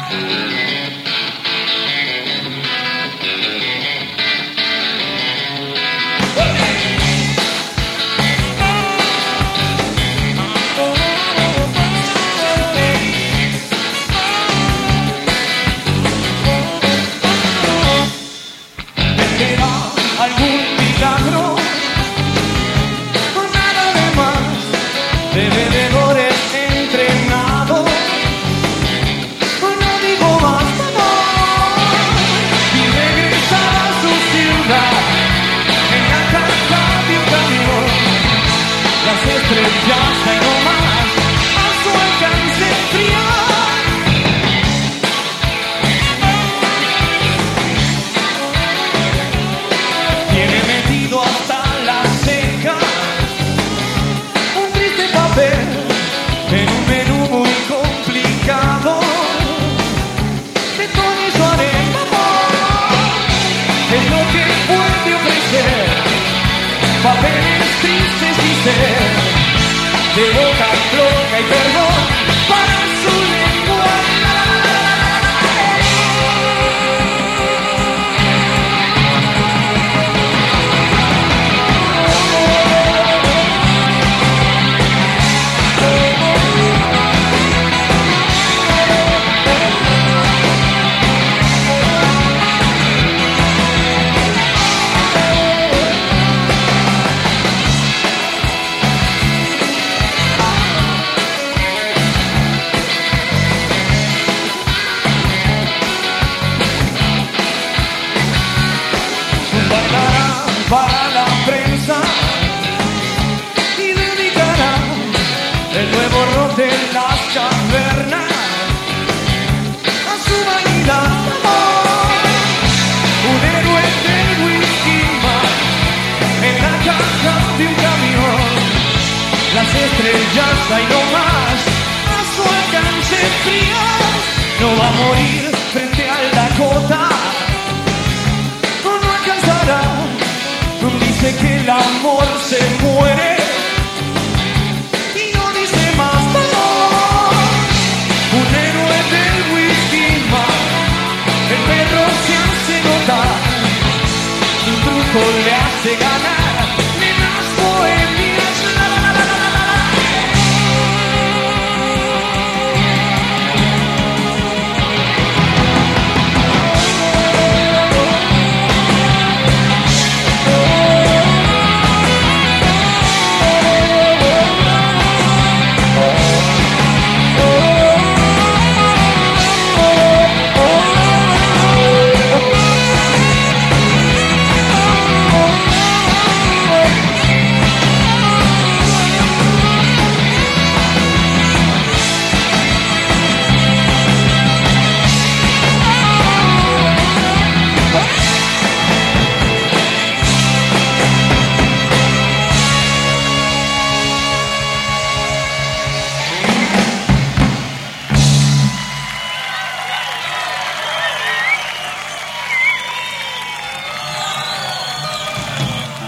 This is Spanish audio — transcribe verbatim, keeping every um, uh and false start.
De boca floja y perdón para su lengua. Para la prensa y dedicará el nuevo rock de las cavernas a su vanidad, amor. Un héroe del whisky man en la caja de un camión. Las estrellas hay no más a su alcance frías. No va a morir frente al Dakota, no, no alcanzará. Dice que el amor se muere y no dice más valor. Un héroe del whisky man, el perro se hace notar, su truco le hace ganar.